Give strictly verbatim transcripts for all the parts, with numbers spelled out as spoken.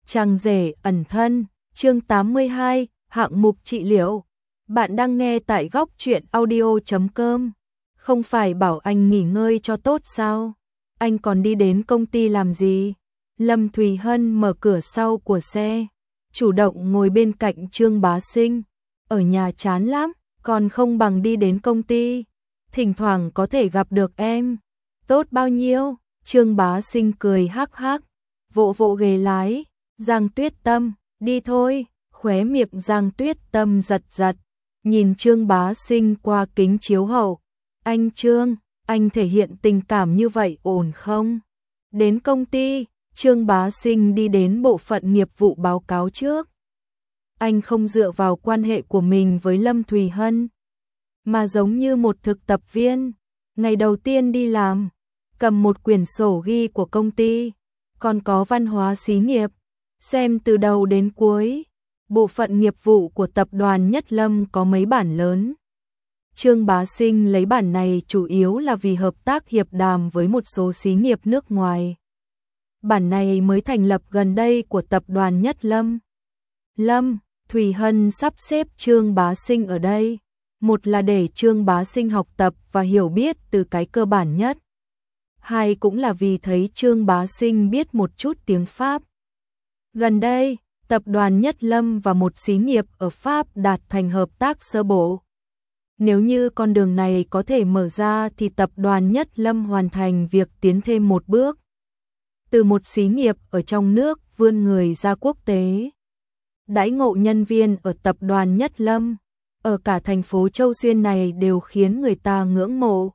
Chàng rể ẩn thân, chương tám mươi hai, hạng mục trị liệu. Bạn đang nghe tại góc truyện audio chấm com. Không phải bảo anh nghỉ ngơi cho tốt sao? Anh còn đi đến công ty làm gì? Lâm Thùy Hân mở cửa sau của xe, chủ động ngồi bên cạnh Trương Bá Sinh. Ở nhà chán lắm, còn không bằng đi đến công ty. Thỉnh thoảng có thể gặp được em. Tốt bao nhiêu? Trương Bá Sinh cười hắc hắc, vỗ vỗ ghế lái. Giang Tuyết Tâm, đi thôi. Khóe miệng Giang Tuyết Tâm giật giật, nhìn Trương Bá Sinh qua kính chiếu hậu. Anh Trương, anh thể hiện tình cảm như vậy ổn không? Đến công ty, Trương Bá Sinh đi đến bộ phận nghiệp vụ báo cáo trước. Anh không dựa vào quan hệ của mình với Lâm Thùy Hân, mà giống như một thực tập viên. Ngày đầu tiên đi làm, cầm một quyển sổ ghi của công ty, còn có văn hóa xí nghiệp, xem từ đầu đến cuối. Bộ phận nghiệp vụ của tập đoàn Nhất Lâm có mấy bản lớn. Trương Bá Sinh lấy bản này chủ yếu là vì hợp tác hiệp đàm với một số xí nghiệp nước ngoài. Bản này mới thành lập gần đây của tập đoàn Nhất Lâm. Lâm Thùy Hân sắp xếp Trương Bá Sinh ở đây, một là để Trương Bá Sinh học tập và hiểu biết từ cái cơ bản nhất. Hai cũng là vì thấy Trương Bá Sinh biết một chút tiếng Pháp. Gần đây, tập đoàn Nhất Lâm và một xí nghiệp ở Pháp đạt thành hợp tác sơ bộ. Nếu như con đường này có thể mở ra thì tập đoàn Nhất Lâm hoàn thành việc tiến thêm một bước. Từ một xí nghiệp ở trong nước vươn người ra quốc tế. Đãi ngộ nhân viên ở tập đoàn Nhất Lâm, ở cả thành phố Châu Xuyên này đều khiến người ta ngưỡng mộ.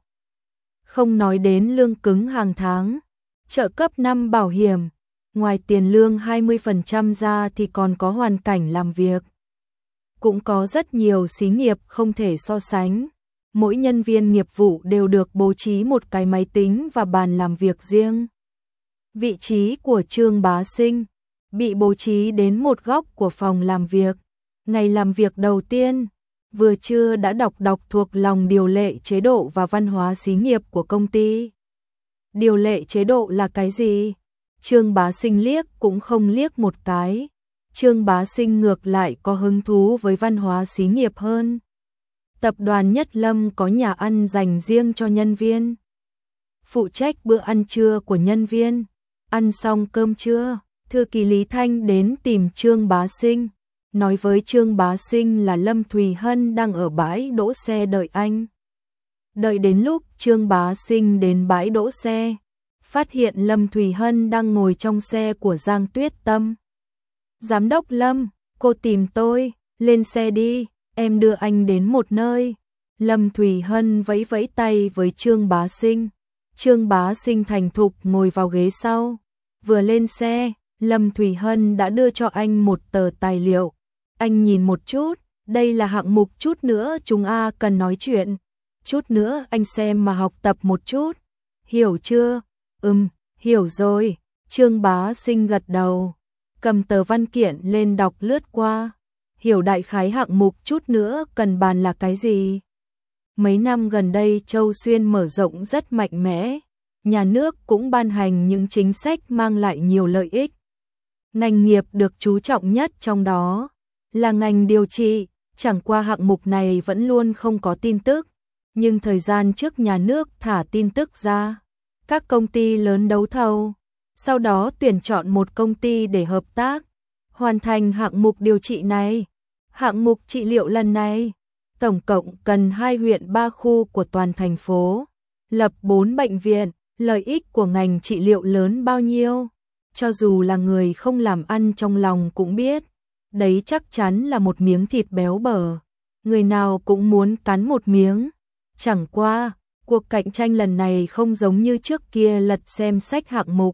Không nói đến lương cứng hàng tháng, trợ cấp năm bảo hiểm, ngoài tiền lương hai mươi phần trăm ra thì còn có hoàn cảnh làm việc. Cũng có rất nhiều xí nghiệp không thể so sánh. Mỗi nhân viên nghiệp vụ đều được bố trí một cái máy tính và bàn làm việc riêng. Vị trí của Trương Bá Sinh bị bố trí đến một góc của phòng làm việc. Ngày làm việc đầu tiên, vừa trưa đã đọc đọc thuộc lòng điều lệ chế độ và văn hóa xí nghiệp của công ty. Điều lệ chế độ là cái gì? Trương Bá Sinh liếc cũng không liếc một cái. Trương Bá Sinh ngược lại có hứng thú với văn hóa xí nghiệp hơn. Tập đoàn Nhất Lâm có nhà ăn dành riêng cho nhân viên, phụ trách bữa ăn trưa của nhân viên. Ăn xong cơm trưa, thư ký Lý Thanh đến tìm Trương Bá Sinh, nói với Trương Bá Sinh là Lâm Thùy Hân đang ở bãi đỗ xe đợi anh. Đợi đến lúc Trương Bá Sinh đến bãi đỗ xe, phát hiện Lâm Thùy Hân đang ngồi trong xe của Giang Tuyết Tâm. Giám đốc Lâm, cô tìm tôi, lên xe đi, em đưa anh đến một nơi. Lâm Thùy Hân vẫy vẫy tay với Trương Bá Sinh. Trương Bá Sinh thành thục ngồi vào ghế sau. Vừa lên xe, Lâm Thùy Hân đã đưa cho anh một tờ tài liệu. Anh nhìn một chút, đây là hạng mục chút nữa chúng a cần nói chuyện. Chút nữa anh xem mà học tập một chút. Hiểu chưa? Ừm, hiểu rồi. Trương Bá Sinh gật đầu, cầm tờ văn kiện lên đọc lướt qua. Hiểu đại khái hạng mục chút nữa cần bàn là cái gì. Mấy năm gần đây Châu Xuyên mở rộng rất mạnh mẽ. Nhà nước cũng ban hành những chính sách mang lại nhiều lợi ích. Ngành nghiệp được chú trọng nhất trong đó là ngành điều trị. Chẳng qua hạng mục này vẫn luôn không có tin tức. Nhưng thời gian trước nhà nước thả tin tức ra. Các công ty lớn đấu thầu, sau đó tuyển chọn một công ty để hợp tác, hoàn thành hạng mục điều trị này. Hạng mục trị liệu lần này, tổng cộng cần hai huyện ba khu của toàn thành phố, lập bốn bệnh viện. Lợi ích của ngành trị liệu lớn bao nhiêu, cho dù là người không làm ăn trong lòng cũng biết. Đấy chắc chắn là một miếng thịt béo bở, người nào cũng muốn cắn một miếng. Chẳng qua, cuộc cạnh tranh lần này không giống như trước kia lật xem sách hạng mục,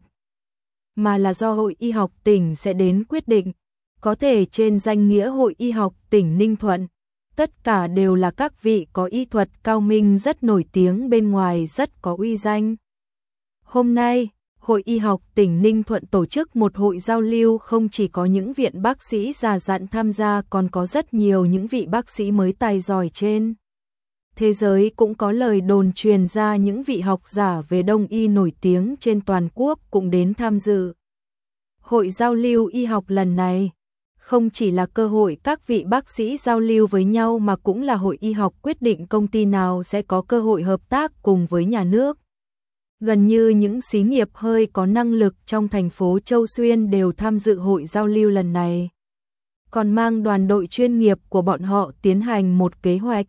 mà là do Hội Y học tỉnh sẽ đến quyết định. Có thể trên danh nghĩa Hội Y học tỉnh Ninh Thuận, tất cả đều là các vị có y thuật cao minh rất nổi tiếng bên ngoài rất có uy danh. Hôm nay, Hội Y học tỉnh Ninh Thuận tổ chức một hội giao lưu, không chỉ có những viện bác sĩ già dặn tham gia, còn có rất nhiều những vị bác sĩ mới tài giỏi trên thế giới. Cũng có lời đồn truyền ra những vị học giả về đông y nổi tiếng trên toàn quốc cũng đến tham dự. Hội giao lưu y học lần này không chỉ là cơ hội các vị bác sĩ giao lưu với nhau mà cũng là hội y học quyết định công ty nào sẽ có cơ hội hợp tác cùng với nhà nước. Gần như những xí nghiệp hơi có năng lực trong thành phố Châu Xuyên đều tham dự hội giao lưu lần này. Còn mang đoàn đội chuyên nghiệp của bọn họ tiến hành một kế hoạch.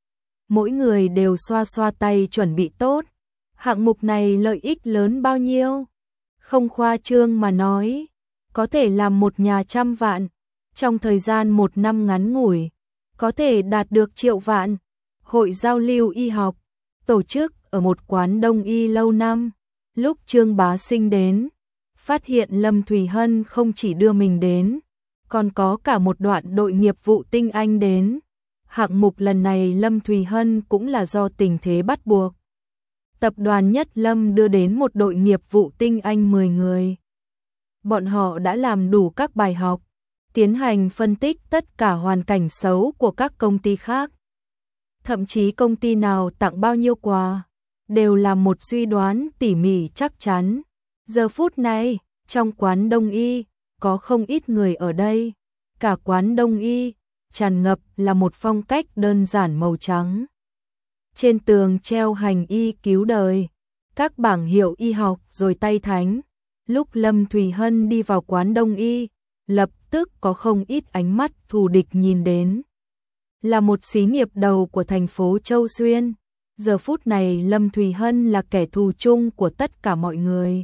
Mỗi người đều xoa xoa tay chuẩn bị tốt. Hạng mục này lợi ích lớn bao nhiêu? Không khoa trương mà nói, có thể làm một nhà trăm vạn. Trong thời gian một năm ngắn ngủi, có thể đạt được triệu vạn. Hội giao lưu y học, tổ chức ở một quán đông y lâu năm. Lúc Trương Bá Sinh đến, phát hiện Lâm Thùy Hân không chỉ đưa mình đến, còn có cả một đoạn đội nghiệp vụ tinh anh đến. Hạng mục lần này Lâm Thùy Hân cũng là do tình thế bắt buộc. Tập đoàn Nhất Lâm đưa đến một đội nghiệp vụ tinh anh mười người. Bọn họ đã làm đủ các bài học, tiến hành phân tích tất cả hoàn cảnh xấu của các công ty khác. Thậm chí công ty nào tặng bao nhiêu quà, đều là một suy đoán tỉ mỉ chắc chắn. Giờ phút này, trong quán đông y, có không ít người ở đây. Cả quán đông y, tràn ngập là một phong cách đơn giản màu trắng. Trên tường treo hành y cứu đời, các bảng hiệu y học rồi tay thánh. Lúc Lâm Thùy Hân đi vào quán đông y, lập tức có không ít ánh mắt thù địch nhìn đến. Là một xí nghiệp đầu của thành phố Châu Xuyên, giờ phút này Lâm Thùy Hân là kẻ thù chung của tất cả mọi người.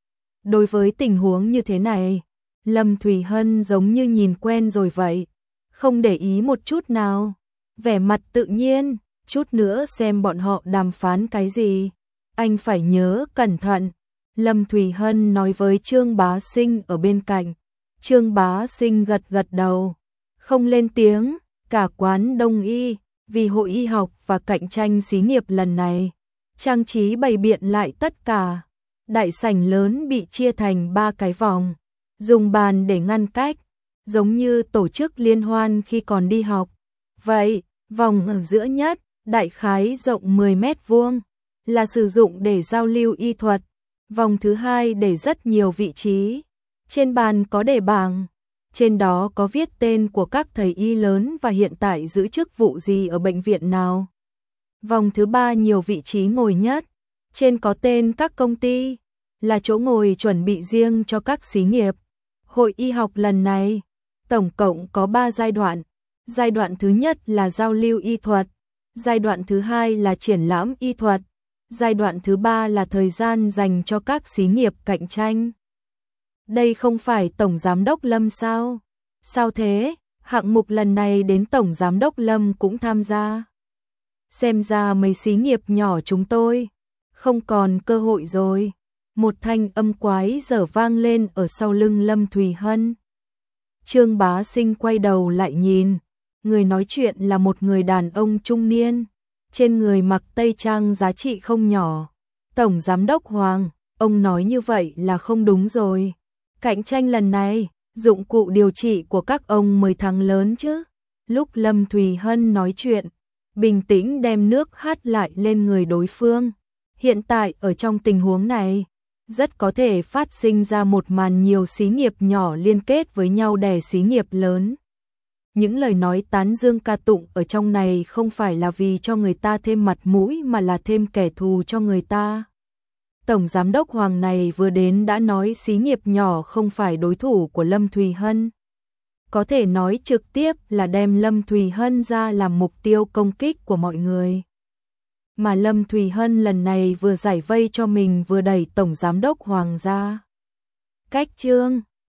Đối với tình huống như thế này, Lâm Thùy Hân giống như nhìn quen rồi vậy, không để ý một chút nào, vẻ mặt tự nhiên, chút nữa xem bọn họ đàm phán cái gì. Anh phải nhớ cẩn thận, Lâm Thùy Hân nói với Trương Bá Sinh ở bên cạnh. Trương Bá Sinh gật gật đầu, không lên tiếng. Cả quán đông y, vì hội y học và cạnh tranh xí nghiệp lần này, trang trí bày biện lại tất cả. Đại sảnh lớn bị chia thành ba cái vòng, dùng bàn để ngăn cách, giống như tổ chức liên hoan khi còn đi học. Vậy, vòng ở giữa nhất, đại khái rộng mười mét vuông, là sử dụng để giao lưu y thuật. Vòng thứ hai để rất nhiều vị trí, trên bàn có để bảng. Trên đó có viết tên của các thầy y lớn và hiện tại giữ chức vụ gì ở bệnh viện nào. Vòng thứ ba nhiều vị trí ngồi nhất, trên có tên các công ty, là chỗ ngồi chuẩn bị riêng cho các xí nghiệp. Hội y học lần này, tổng cộng có ba giai đoạn. Giai đoạn thứ nhất là giao lưu y thuật, giai đoạn thứ hai là triển lãm y thuật, giai đoạn thứ ba là thời gian dành cho các xí nghiệp cạnh tranh. Đây không phải Tổng Giám đốc Lâm sao? Sao thế? Hạng mục lần này đến Tổng Giám đốc Lâm cũng tham gia. Xem ra mấy xí nghiệp nhỏ chúng tôi không còn cơ hội rồi. Một thanh âm quái dở vang lên ở sau lưng Lâm Thùy Hân. Trương Bá Sinh quay đầu lại nhìn. Người nói chuyện là một người đàn ông trung niên. Trên người mặc tây trang giá trị không nhỏ. Tổng Giám đốc Hoàng, ông nói như vậy là không đúng rồi. Cạnh tranh lần này, dụng cụ điều trị của các ông mới thắng lớn chứ. Lúc Lâm Thùy Hân nói chuyện, bình tĩnh đem nước hắt lại lên người đối phương. Hiện tại ở trong tình huống này, rất có thể phát sinh ra một màn nhiều xí nghiệp nhỏ liên kết với nhau đè xí nghiệp lớn. Những lời nói tán dương ca tụng ở trong này không phải là vì cho người ta thêm mặt mũi mà là thêm kẻ thù cho người ta. Tổng Giám đốc Hoàng này vừa đến đã nói xí nghiệp nhỏ không phải đối thủ của Lâm Thùy Hân. Có thể nói trực tiếp là đem Lâm Thùy Hân ra làm mục tiêu công kích của mọi người. Mà Lâm Thùy Hân lần này vừa giải vây cho mình vừa đẩy Tổng Giám đốc Hoàng ra. Cách chương